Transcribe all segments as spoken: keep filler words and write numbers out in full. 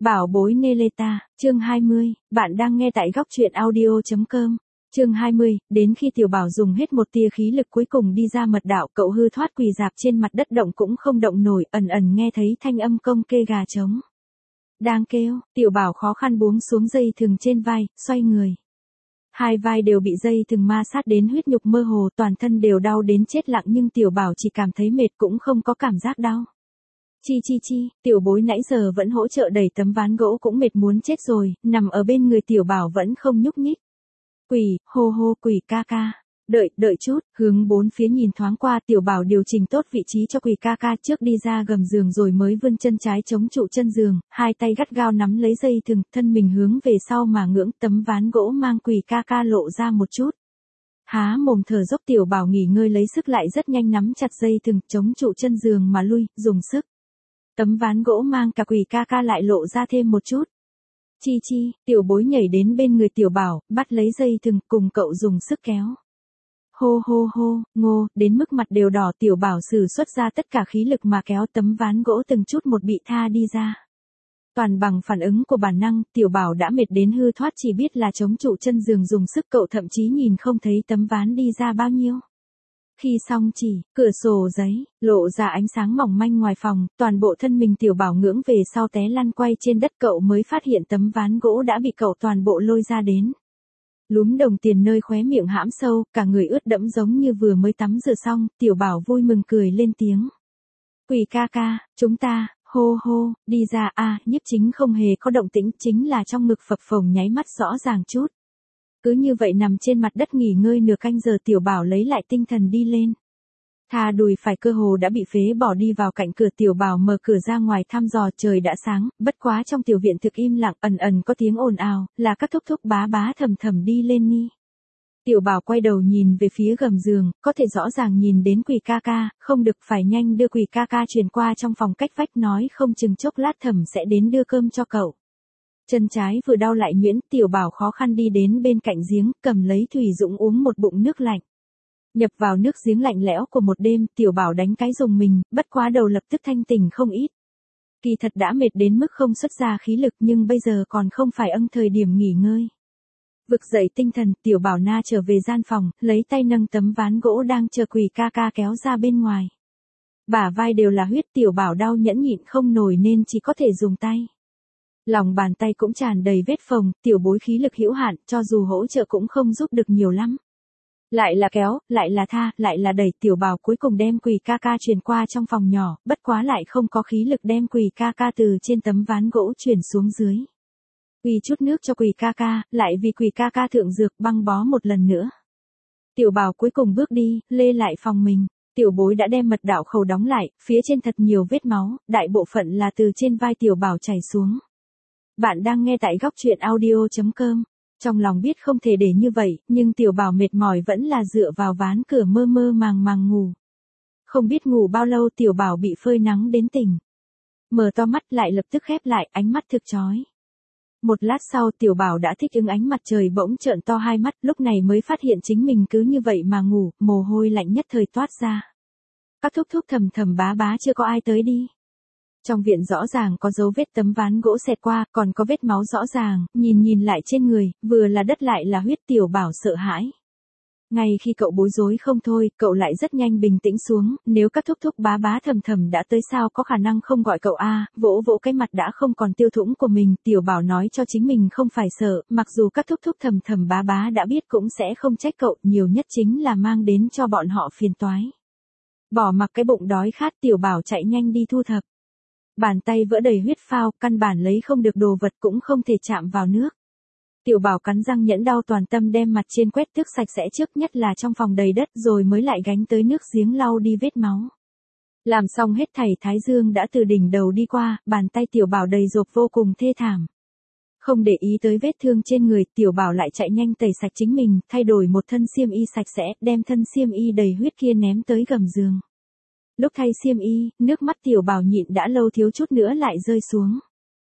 Bảo bối Neleta, chương hai mươi, bạn đang nghe tại góc truyện audio.com. Chương hai mươi, đến khi tiểu bảo dùng hết một tia khí lực cuối cùng đi ra mật đạo, cậu hư thoát quỳ dạp trên mặt đất động cũng không động nổi, ẩn ẩn nghe thấy thanh âm công kê gà trống. Đang kêu, tiểu bảo khó khăn buông xuống dây thừng trên vai, xoay người. Hai vai đều bị dây thừng ma sát đến huyết nhục mơ hồ, toàn thân đều đau đến chết lặng nhưng tiểu bảo chỉ cảm thấy mệt cũng không có cảm giác đau. Chi chi chi, tiểu bối nãy giờ vẫn hỗ trợ đẩy tấm ván gỗ cũng mệt muốn chết rồi, nằm ở bên người tiểu bảo vẫn không nhúc nhích. Quỷ, hô hô quỷ ca ca. Đợi, đợi chút, hướng bốn phía nhìn thoáng qua tiểu bảo điều chỉnh tốt vị trí cho quỷ ca ca trước đi ra gầm giường rồi mới vươn chân trái chống trụ chân giường, hai tay gắt gao nắm lấy dây thừng, thân mình hướng về sau mà ngưỡng tấm ván gỗ mang quỷ ca ca lộ ra một chút. Há mồm thở dốc tiểu bảo nghỉ ngơi lấy sức lại rất nhanh nắm chặt dây thừng chống trụ chân giường mà lui, dùng sức. Tấm ván gỗ mang cả quỷ ca ca lại lộ ra thêm một chút. Chi chi, tiểu bối nhảy đến bên người tiểu bảo, bắt lấy dây thừng cùng cậu dùng sức kéo. Hô hô hô, ngô, đến mức mặt đều đỏ tiểu bảo sử xuất ra tất cả khí lực mà kéo tấm ván gỗ từng chút một bị tha đi ra. Toàn bằng phản ứng của bản năng, tiểu bảo đã mệt đến hư thoát chỉ biết là chống trụ chân giường dùng sức cậu thậm chí nhìn không thấy tấm ván đi ra bao nhiêu. Khi xong chỉ, cửa sổ giấy, lộ ra ánh sáng mỏng manh ngoài phòng, toàn bộ thân mình tiểu bảo ngưỡng về sau té lăn quay trên đất cậu mới phát hiện tấm ván gỗ đã bị cậu toàn bộ lôi ra đến. Lúm đồng tiền nơi khóe miệng hãm sâu, cả người ướt đẫm giống như vừa mới tắm rửa xong, tiểu bảo vui mừng cười lên tiếng. Quỷ ca ca, chúng ta, hô hô, đi ra a à, nhiếp chính không hề có động tĩnh, chính là trong ngực phập phồng nháy mắt rõ ràng chút. Cứ như vậy nằm trên mặt đất nghỉ ngơi nửa canh giờ tiểu bảo lấy lại tinh thần đi lên. Thà đùi phải cơ hồ đã bị phế bỏ đi vào cạnh cửa tiểu bảo mở cửa ra ngoài thăm dò trời đã sáng, bất quá trong tiểu viện thực im lặng ẩn ẩn có tiếng ồn ào, là các thúc thúc bá bá thầm thầm đi lên ni. Tiểu bảo quay đầu nhìn về phía gầm giường, có thể rõ ràng nhìn đến quỷ ca ca, không được phải nhanh đưa quỷ ca ca truyền qua trong phòng cách vách nói không chừng chốc lát thầm sẽ đến đưa cơm cho cậu. Chân trái vừa đau lại nhuyễn, tiểu bảo khó khăn đi đến bên cạnh giếng, cầm lấy thủy dũng uống một bụng nước lạnh. Nhập vào nước giếng lạnh lẽo của một đêm, tiểu bảo đánh cái rùng mình, bất quá đầu lập tức thanh tỉnh không ít. Kỳ thật đã mệt đến mức không xuất ra khí lực nhưng bây giờ còn không phải ân thời điểm nghỉ ngơi. Vực dậy tinh thần, tiểu bảo na trở về gian phòng, lấy tay nâng tấm ván gỗ đang chờ quỷ ca ca kéo ra bên ngoài. Bả vai đều là huyết, tiểu bảo đau nhẫn nhịn không nổi nên chỉ có thể dùng tay. Lòng bàn tay cũng tràn đầy vết phồng, tiểu bối khí lực hữu hạn, cho dù hỗ trợ cũng không giúp được nhiều lắm. Lại là kéo, lại là tha, lại là đẩy, tiểu bảo cuối cùng đem quỷ ca ca truyền qua trong phòng nhỏ, bất quá lại không có khí lực đem quỷ ca ca từ trên tấm ván gỗ chuyển xuống dưới. Quỳ chút nước cho quỷ ca ca, lại vì quỷ ca ca thượng dược băng bó một lần nữa. Tiểu bảo cuối cùng bước đi, lê lại phòng mình. Tiểu bối đã đem mật đạo khẩu đóng lại, phía trên thật nhiều vết máu, đại bộ phận là từ trên vai tiểu bảo chảy xuống. Bạn đang nghe tại góc truyện audio.com. Trong lòng biết không thể để như vậy, nhưng tiểu bảo mệt mỏi vẫn là dựa vào ván cửa mơ mơ màng màng ngủ. Không biết ngủ bao lâu tiểu bảo bị phơi nắng đến tỉnh. Mở to mắt lại lập tức khép lại, ánh mắt thực chói. Một lát sau tiểu bảo đã thích ứng ánh mặt trời bỗng trợn to hai mắt, lúc này mới phát hiện chính mình cứ như vậy mà ngủ, mồ hôi lạnh nhất thời toát ra. Các thúc thúc thầm thầm bá bá chưa có ai tới đi. Trong viện rõ ràng có dấu vết tấm ván gỗ xẹt qua, còn có vết máu rõ ràng, nhìn nhìn lại trên người, vừa là đất lại là huyết tiểu bảo sợ hãi. Ngay khi cậu bối rối không thôi, cậu lại rất nhanh bình tĩnh xuống, nếu các thúc thúc bá bá thầm thầm đã tới sao có khả năng không gọi cậu a vỗ vỗ cái mặt đã không còn tiêu thủng của mình, tiểu bảo nói cho chính mình không phải sợ, mặc dù các thúc thúc thầm thầm bá bá đã biết cũng sẽ không trách cậu, nhiều nhất chính là mang đến cho bọn họ phiền toái. Bỏ mặc cái bụng đói khát tiểu bảo chạy nhanh đi thu thập. Bàn tay vỡ đầy huyết phao, căn bản lấy không được đồ vật cũng không thể chạm vào nước. Tiểu bảo cắn răng nhẫn đau toàn tâm đem mặt trên quét tước sạch sẽ trước nhất là trong phòng đầy đất rồi mới lại gánh tới nước giếng lau đi vết máu. Làm xong hết thảy thái dương đã từ đỉnh đầu đi qua, bàn tay tiểu bảo đầy rộp vô cùng thê thảm. Không để ý tới vết thương trên người, tiểu bảo lại chạy nhanh tẩy sạch chính mình, thay đổi một thân xiêm y sạch sẽ, đem thân xiêm y đầy huyết kia ném tới gầm giường. Lúc thay xiêm y, nước mắt tiểu bảo nhịn đã lâu thiếu chút nữa lại rơi xuống.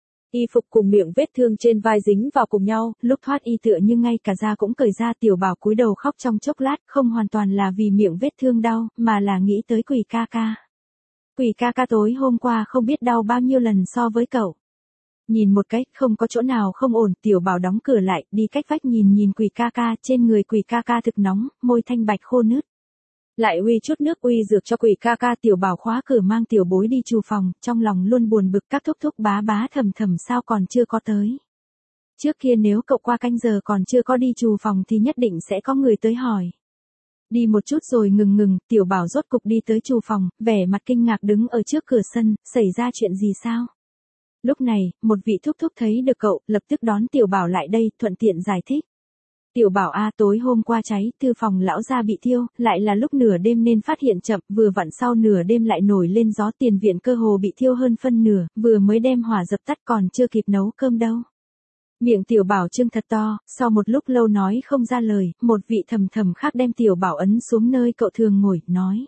Y phục cùng miệng vết thương trên vai dính vào cùng nhau, lúc thoát y tựa như ngay cả da cũng cởi ra, tiểu bảo cúi đầu khóc trong chốc lát, không hoàn toàn là vì miệng vết thương đau, mà là nghĩ tới quỷ ca ca. Quỷ ca ca tối hôm qua không biết đau bao nhiêu lần so với cậu. Nhìn một cái, không có chỗ nào không ổn, tiểu bảo đóng cửa lại, đi cách vách nhìn nhìn Quỳ ca ca, trên người Quỳ ca ca thực nóng, môi thanh bạch khô nứt. Lại uy chút nước uy dược cho Quỳ ca ca, tiểu bảo khóa cửa mang tiểu bối đi trù phòng, trong lòng luôn buồn bực các thúc thúc bá bá thầm thầm sao còn chưa có tới. Trước kia nếu cậu qua canh giờ còn chưa có đi trù phòng thì nhất định sẽ có người tới hỏi. Đi một chút rồi ngừng ngừng, tiểu bảo rốt cục đi tới trù phòng, vẻ mặt kinh ngạc đứng ở trước cửa sân, xảy ra chuyện gì sao? Lúc này, một vị thúc thúc thấy được cậu, lập tức đón tiểu bảo lại đây, thuận tiện giải thích. Tiểu bảo a tối hôm qua cháy, thư phòng lão gia bị thiêu, lại là lúc nửa đêm nên phát hiện chậm, vừa vặn sau nửa đêm lại nổi lên gió, tiền viện cơ hồ bị thiêu hơn phân nửa, vừa mới đem hỏa dập tắt còn chưa kịp nấu cơm đâu. Miệng tiểu bảo trương thật to, sau một lúc lâu nói không ra lời, một vị thầm thầm khác đem tiểu bảo ấn xuống nơi cậu thường ngồi, nói.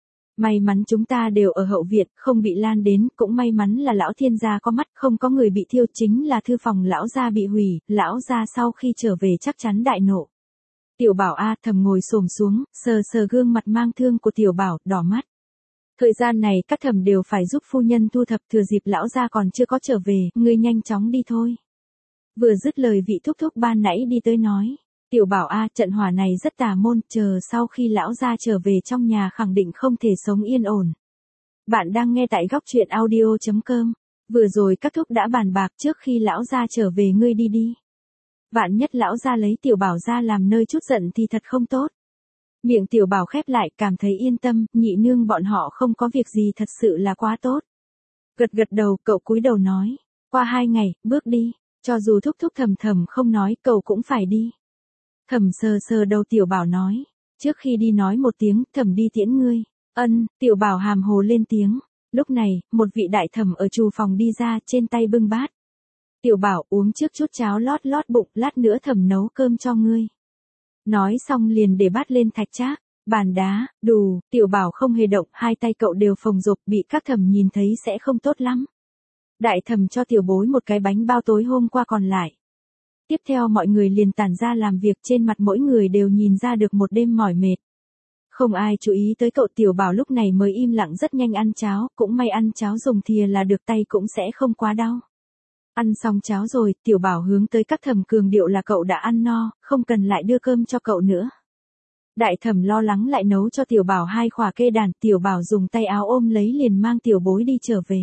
May mắn chúng ta đều ở hậu viện, không bị lan đến, cũng may mắn là lão thiên gia có mắt, không có người bị thiêu, chính là thư phòng lão gia bị hủy, lão gia sau khi trở về chắc chắn đại nộ. Tiểu bảo a thầm ngồi xổm xuống, sờ sờ gương mặt mang thương của tiểu bảo, đỏ mắt. Thời gian này các thầm đều phải giúp phu nhân thu thập, thừa dịp lão gia còn chưa có trở về, ngươi nhanh chóng đi thôi. Vừa dứt lời vị thúc thúc ban nãy đi tới nói. Tiểu bảo a trận hỏa này rất tà môn, chờ sau khi lão gia trở về trong nhà khẳng định không thể sống yên ổn. Bạn đang nghe tại góc truyện audio chấm com. Vừa rồi các thúc đã bàn bạc trước khi lão gia trở về ngươi đi đi. Vạn nhất lão gia lấy tiểu bảo ra làm nơi chút giận thì thật không tốt. Miệng tiểu bảo khép lại cảm thấy yên tâm, nhị nương bọn họ không có việc gì thật sự là quá tốt. Gật gật đầu cậu cúi đầu nói. Qua hai ngày, bước đi, cho dù thúc thúc thầm thầm không nói cậu cũng phải đi. Thẩm sờ sờ đầu tiểu bảo nói, trước khi đi nói một tiếng, thẩm đi tiễn ngươi. Ân, tiểu bảo hàm hồ lên tiếng. Lúc này, một vị đại thẩm ở trù phòng đi ra, trên tay bưng bát. Tiểu bảo uống trước chút cháo lót lót bụng, lát nữa thẩm nấu cơm cho ngươi. Nói xong liền để bát lên thạch trác, bàn đá, đù, tiểu bảo không hề động, hai tay cậu đều phồng rộp, bị các thẩm nhìn thấy sẽ không tốt lắm. Đại thẩm cho tiểu bối một cái bánh bao tối hôm qua còn lại. Tiếp theo mọi người liền tản ra làm việc, trên mặt mỗi người đều nhìn ra được một đêm mỏi mệt. Không ai chú ý tới cậu, tiểu bảo lúc này mới im lặng rất nhanh ăn cháo, cũng may ăn cháo dùng thìa là được, tay cũng sẽ không quá đau. Ăn xong cháo rồi, tiểu bảo hướng tới các thẩm cường điệu là cậu đã ăn no, không cần lại đưa cơm cho cậu nữa. Đại thẩm lo lắng lại nấu cho tiểu bảo hai khỏa kê đàn, tiểu bảo dùng tay áo ôm lấy liền mang tiểu bối đi trở về.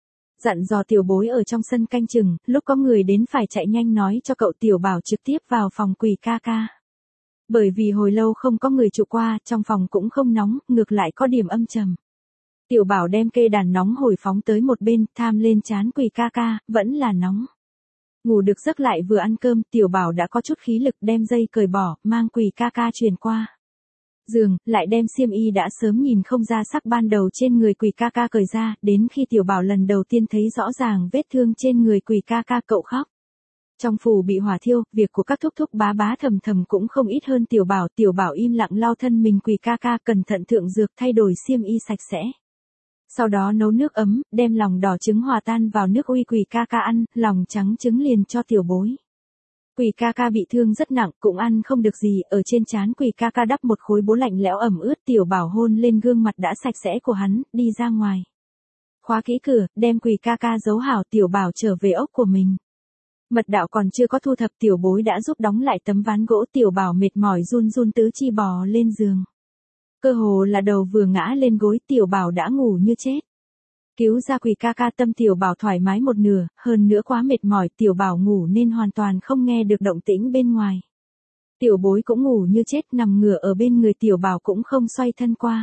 Dặn dò tiểu bối ở trong sân canh chừng, lúc có người đến phải chạy nhanh nói cho cậu, tiểu bảo trực tiếp vào phòng Quỳ ca ca. Bởi vì hồi lâu không có người trụ qua, trong phòng cũng không nóng, ngược lại có điểm âm trầm. Tiểu bảo đem kê đàn nóng hổi phóng tới một bên, tham lên trán Quỳ ca ca, vẫn là nóng. Ngủ được giấc lại vừa ăn cơm, tiểu bảo đã có chút khí lực, đem dây cởi bỏ, mang Quỳ ca ca truyền qua giường, lại đem xiêm y đã sớm nhìn không ra sắc ban đầu trên người Quỳ ca ca cởi ra, đến khi tiểu bảo lần đầu tiên thấy rõ ràng vết thương trên người Quỳ ca ca cậu khóc. Trong phủ bị hỏa thiêu, việc của các thúc thúc bá bá thầm thầm cũng không ít hơn tiểu bảo, tiểu bảo im lặng lau thân mình Quỳ ca ca, cẩn thận thượng dược, thay đổi xiêm y sạch sẽ. Sau đó nấu nước ấm, đem lòng đỏ trứng hòa tan vào nước uy Quỳ ca ca ăn, lòng trắng trứng liền cho tiểu bối. Quỳ ca ca bị thương rất nặng, cũng ăn không được gì, ở trên trán Quỳ ca ca đắp một khối bố lạnh lẽo ẩm ướt, tiểu bảo hôn lên gương mặt đã sạch sẽ của hắn, đi ra ngoài. Khóa kỹ cửa, đem Quỳ ca ca giấu hảo, tiểu bảo trở về ốc của mình. Mật đạo còn chưa có thu thập, tiểu bối đã giúp đóng lại tấm ván gỗ, tiểu bảo mệt mỏi run run tứ chi bò lên giường. Cơ hồ là đầu vừa ngã lên gối, tiểu bảo đã ngủ như chết. Cứu ra Quỳ ca ca, tâm tiểu bảo thoải mái một nửa, hơn nữa quá mệt mỏi, tiểu bảo ngủ nên hoàn toàn không nghe được động tĩnh bên ngoài. Tiểu bối cũng ngủ như chết, nằm ngửa ở bên người tiểu bảo cũng không xoay thân qua.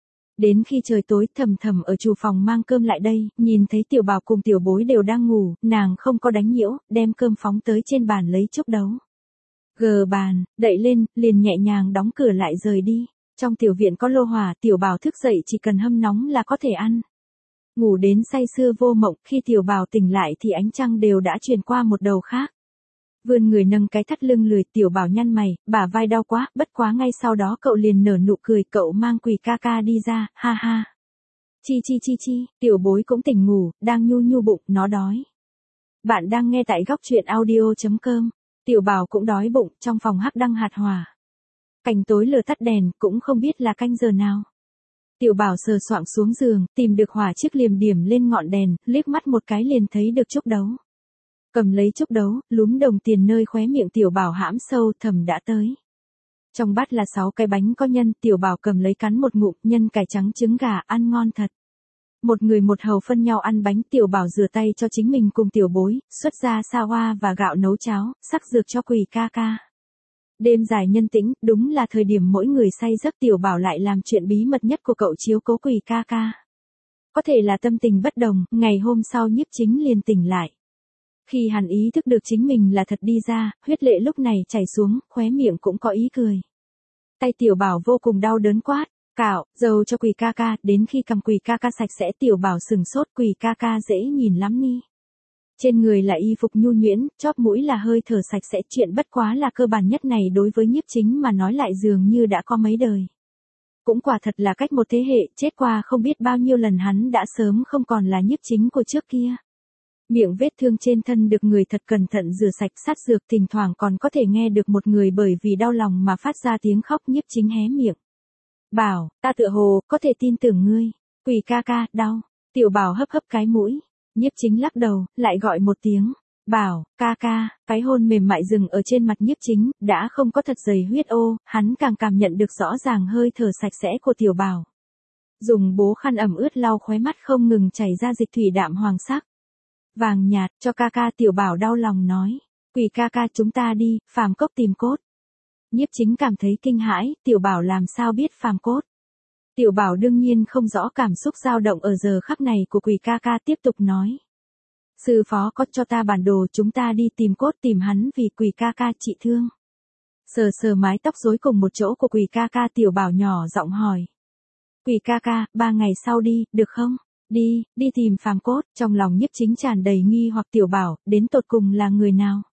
Đến khi trời tối, thầm thầm ở trù phòng mang cơm lại đây, nhìn thấy tiểu bảo cùng tiểu bối đều đang ngủ, nàng không có đánh nhiễu, đem cơm phóng tới trên bàn lấy chốc đấu. Gờ bàn, đậy lên, liền nhẹ nhàng đóng cửa lại rời đi. Trong tiểu viện có lô hỏa, tiểu bảo thức dậy chỉ cần hâm nóng là có thể ăn. Ngủ đến say sưa vô mộng, khi tiểu bảo tỉnh lại thì ánh trăng đều đã truyền qua một đầu khác. Vươn người nâng cái thắt lưng lười, tiểu bảo nhăn mày, bả vai đau quá, bất quá ngay sau đó cậu liền nở nụ cười, cậu mang Quỳ ca ca đi ra, ha ha. Chi chi chi chi, tiểu bối cũng tỉnh ngủ, đang nhu nhu bụng, nó đói. Bạn đang nghe tại góc truyện audio chấm com, tiểu bảo cũng đói bụng, trong phòng hắc đăng hạt hỏa. Cảnh tối lửa tắt đèn, cũng không biết là canh giờ nào. Tiểu bảo sờ soạng xuống giường, tìm được hỏa chiếc liềm điểm lên ngọn đèn, liếc mắt một cái liền thấy được chốc đấu. Cầm lấy chúc đấu, lúm đồng tiền nơi khóe miệng tiểu bảo hãm sâu thầm đã tới. Trong bát là sáu cái bánh có nhân, tiểu bảo cầm lấy cắn một ngụm, nhân cải trắng trứng gà, ăn ngon thật. Một người một hầu phân nhau ăn bánh, tiểu bảo rửa tay cho chính mình cùng tiểu bối, xuất ra sa hoa và gạo nấu cháo, sắc dược cho Quỳ ca ca. Đêm dài nhân tĩnh, đúng là thời điểm mỗi người say giấc, tiểu bảo lại làm chuyện bí mật nhất của cậu chiếu cố Quỳ ca ca. Có thể là tâm tình bất đồng, ngày hôm sau Nhiếp Chính liền tỉnh lại. Khi hắn ý thức được chính mình là thật đi ra, huyết lệ lúc này chảy xuống, khóe miệng cũng có ý cười. Tay tiểu bảo vô cùng đau đớn quát, cạo, dầu cho Quỳ ca ca, đến khi cầm Quỳ ca ca sạch sẽ tiểu bảo sừng sốt, Quỳ ca ca dễ nhìn lắm ni. Trên người là y phục nhu nhuyễn, chóp mũi là hơi thở sạch sẽ, chuyện bất quá là cơ bản nhất này đối với Nhiếp Chính mà nói lại dường như đã có mấy đời. Cũng quả thật là cách một thế hệ, chết qua không biết bao nhiêu lần hắn đã sớm không còn là Nhiếp Chính của trước kia. Miệng vết thương trên thân được người thật cẩn thận rửa sạch, sát dược, thỉnh thoảng còn có thể nghe được một người bởi vì đau lòng mà phát ra tiếng khóc. Nhiếp Chính hé miệng. Bảo, ta tựa hồ, có thể tin tưởng ngươi. Quỳ ca ca, đau. Tiểu bảo hấp hấp cái mũi. Nhiếp Chính lắc đầu, lại gọi một tiếng. Bảo, ca ca, cái hôn mềm mại dừng ở trên mặt Nhiếp Chính, đã không có thật dày huyết ô, hắn càng cảm nhận được rõ ràng hơi thở sạch sẽ của tiểu bảo. Dùng bố khăn ẩm ướt lau khóe mắt không ngừng chảy ra dịch thủy đạm hoàng sắc. Vàng nhạt, cho ca ca, tiểu bảo đau lòng nói. Quỳ ca ca, chúng ta đi, phàm cốc tìm cốt. Nhiếp Chính cảm thấy kinh hãi, tiểu bảo làm sao biết phàm cốt. Tiểu bảo đương nhiên không rõ cảm xúc dao động ở giờ khắc này của Quỳ ca ca, tiếp tục nói. Sư phó có cho ta bản đồ, chúng ta đi tìm cốt, tìm hắn vì Quỳ ca ca trị thương. Sờ sờ mái tóc rối cùng một chỗ của Quỳ ca ca, tiểu bảo nhỏ giọng hỏi. Quỳ ca ca, ba ngày sau đi, được không? Đi, đi tìm phàm cốt, trong lòng Nhiếp Chính tràn đầy nghi hoặc, tiểu bảo, đến tột cùng là người nào?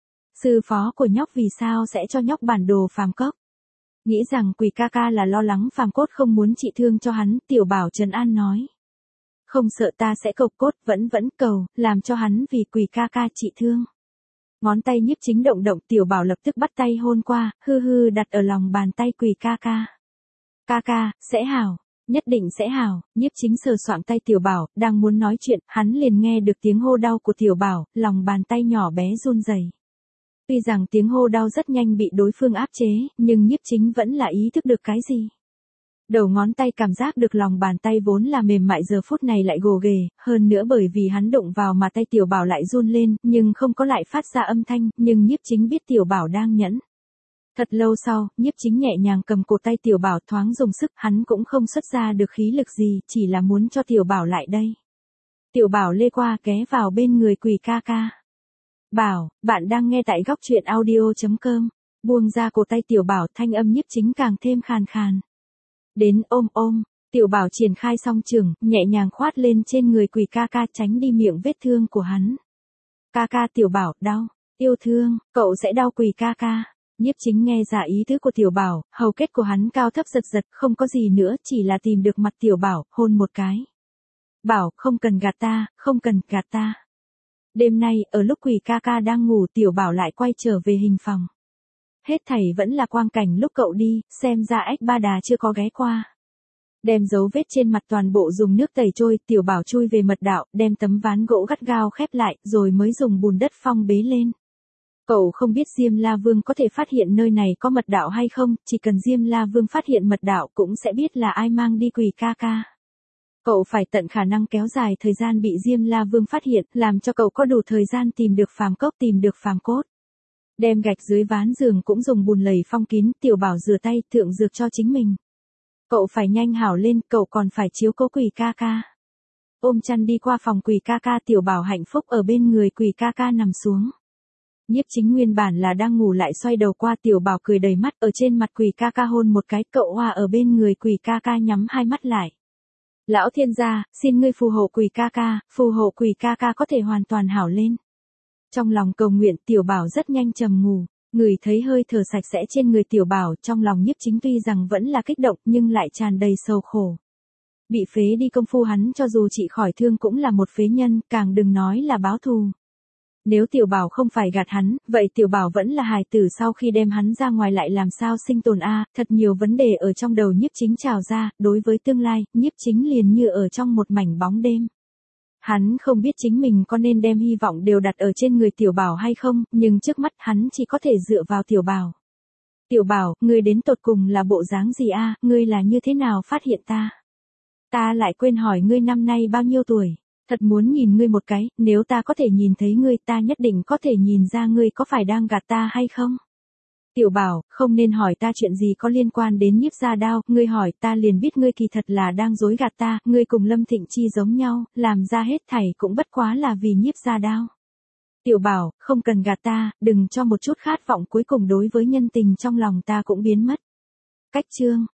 Sư phó của nhóc vì sao sẽ cho nhóc bản đồ phàm cốc? Nghĩ rằng Quỳ ca ca là lo lắng phàm cốt không muốn trị thương cho hắn, tiểu bảo trấn an nói. Không sợ, ta sẽ cầu cốt, vẫn vẫn cầu, làm cho hắn vì Quỳ ca ca trị thương. Ngón tay Nhiếp Chính động động, tiểu bảo lập tức bắt tay hôn qua, hư hư đặt ở lòng bàn tay Quỳ ca ca. Ca ca, sẽ hảo. Nhất định sẽ hảo. Nhiếp Chính sờ soạng tay tiểu bảo, đang muốn nói chuyện, hắn liền nghe được tiếng hô đau của tiểu bảo, lòng bàn tay nhỏ bé run rẩy. Tuy rằng tiếng hô đau rất nhanh bị đối phương áp chế, nhưng Nhiếp Chính vẫn là ý thức được cái gì. Đầu ngón tay cảm giác được lòng bàn tay vốn là mềm mại giờ phút này lại gồ ghề, hơn nữa bởi vì hắn đụng vào mà tay tiểu bảo lại run lên, nhưng không có lại phát ra âm thanh, nhưng Nhiếp Chính biết tiểu bảo đang nhẫn. Thật lâu sau, Nhiếp Chính nhẹ nhàng cầm cổ tay tiểu bảo, thoáng dùng sức, hắn cũng không xuất ra được khí lực gì, chỉ là muốn cho tiểu bảo lại đây. Tiểu bảo lê qua ghé vào bên người Quỳ ca ca. Bảo, bạn đang nghe tại góc truyện audio chấm com. Buông ra cổ tay tiểu bảo, thanh âm Nhiếp Chính càng thêm khàn khàn. Đến ôm ôm, tiểu bảo triển khai song trường, nhẹ nhàng khoát lên trên người Quỳ ca ca, tránh đi miệng vết thương của hắn. Ca ca, tiểu bảo, đau, yêu thương, cậu sẽ đau Quỳ ca ca. Nhiếp Chính nghe ra ý tứ của tiểu bảo, hầu kết của hắn cao thấp giật giật, không có gì nữa, chỉ là tìm được mặt tiểu bảo, hôn một cái. Bảo, không cần gạt ta, không cần gạt ta. Đêm nay, ở lúc Quỳ ca ca đang ngủ, tiểu bảo lại quay trở về hình phòng. Hết thảy vẫn là quang cảnh lúc cậu đi, xem ra ếch ba đà chưa có ghé qua. Đem dấu vết trên mặt toàn bộ dùng nước tẩy trôi, tiểu bảo chui về mật đạo, đem tấm ván gỗ gắt gao khép lại, rồi mới dùng bùn đất phong bế lên. Cậu không biết Diêm La Vương có thể phát hiện nơi này có mật đạo hay không, chỉ cần Diêm La Vương phát hiện mật đạo cũng sẽ biết là ai mang đi Quỳ ca ca. Cậu phải tận khả năng kéo dài thời gian bị Diêm La Vương phát hiện, làm cho cậu có đủ thời gian tìm được phàm cốc, tìm được phàm cốt. Đem gạch dưới ván giường cũng dùng bùn lầy phong kín, tiểu bảo rửa tay, thượng dược cho chính mình. Cậu phải nhanh hảo lên, cậu còn phải chiếu cố Quỳ ca ca. Ôm chăn đi qua phòng Quỳ ca ca, tiểu bảo hạnh phúc ở bên người Quỳ ca ca nằm xuống. Nhiếp Chính nguyên bản là đang ngủ lại xoay đầu qua, tiểu bảo cười đầy mắt, ở trên mặt Quỳ ca ca hôn một cái, cậu hoa ở bên người Quỳ ca ca nhắm hai mắt lại. Lão thiên gia, xin ngươi phù hộ Quỳ ca ca, phù hộ Quỳ ca ca có thể hoàn toàn hảo lên. Trong lòng cầu nguyện, tiểu bảo rất nhanh trầm ngủ, người thấy hơi thở sạch sẽ trên người tiểu bảo, trong lòng Nhiếp Chính tuy rằng vẫn là kích động nhưng lại tràn đầy sầu khổ. Bị phế đi công phu hắn cho dù trị khỏi thương cũng là một phế nhân, càng đừng nói là báo thù. Nếu tiểu bảo không phải gạt hắn, vậy tiểu bảo vẫn là hài tử, sau khi đem hắn ra ngoài lại làm sao sinh tồn a? Thật nhiều vấn đề ở trong đầu Nhiếp Chính trào ra, đối với tương lai, Nhiếp Chính liền như ở trong một mảnh bóng đêm. Hắn không biết chính mình có nên đem hy vọng đều đặt ở trên người Tiểu Bảo hay không, nhưng trước mắt hắn chỉ có thể dựa vào Tiểu Bảo. Tiểu Bảo, ngươi đến tột cùng là bộ dáng gì a? Ngươi là như thế nào phát hiện ta? Ta lại quên hỏi ngươi năm nay bao nhiêu tuổi? Thật muốn nhìn ngươi một cái, nếu ta có thể nhìn thấy ngươi ta nhất định có thể nhìn ra ngươi có phải đang gạt ta hay không? Tiểu Bảo, không nên hỏi ta chuyện gì có liên quan đến Nhiếp Gia Đao, ngươi hỏi ta liền biết ngươi kỳ thật là đang dối gạt ta, ngươi cùng Lâm Thịnh Chi giống nhau, làm ra hết thảy cũng bất quá là vì Nhiếp Gia Đao. Tiểu Bảo, không cần gạt ta, đừng cho một chút khát vọng cuối cùng đối với nhân tình trong lòng ta cũng biến mất. Cách chương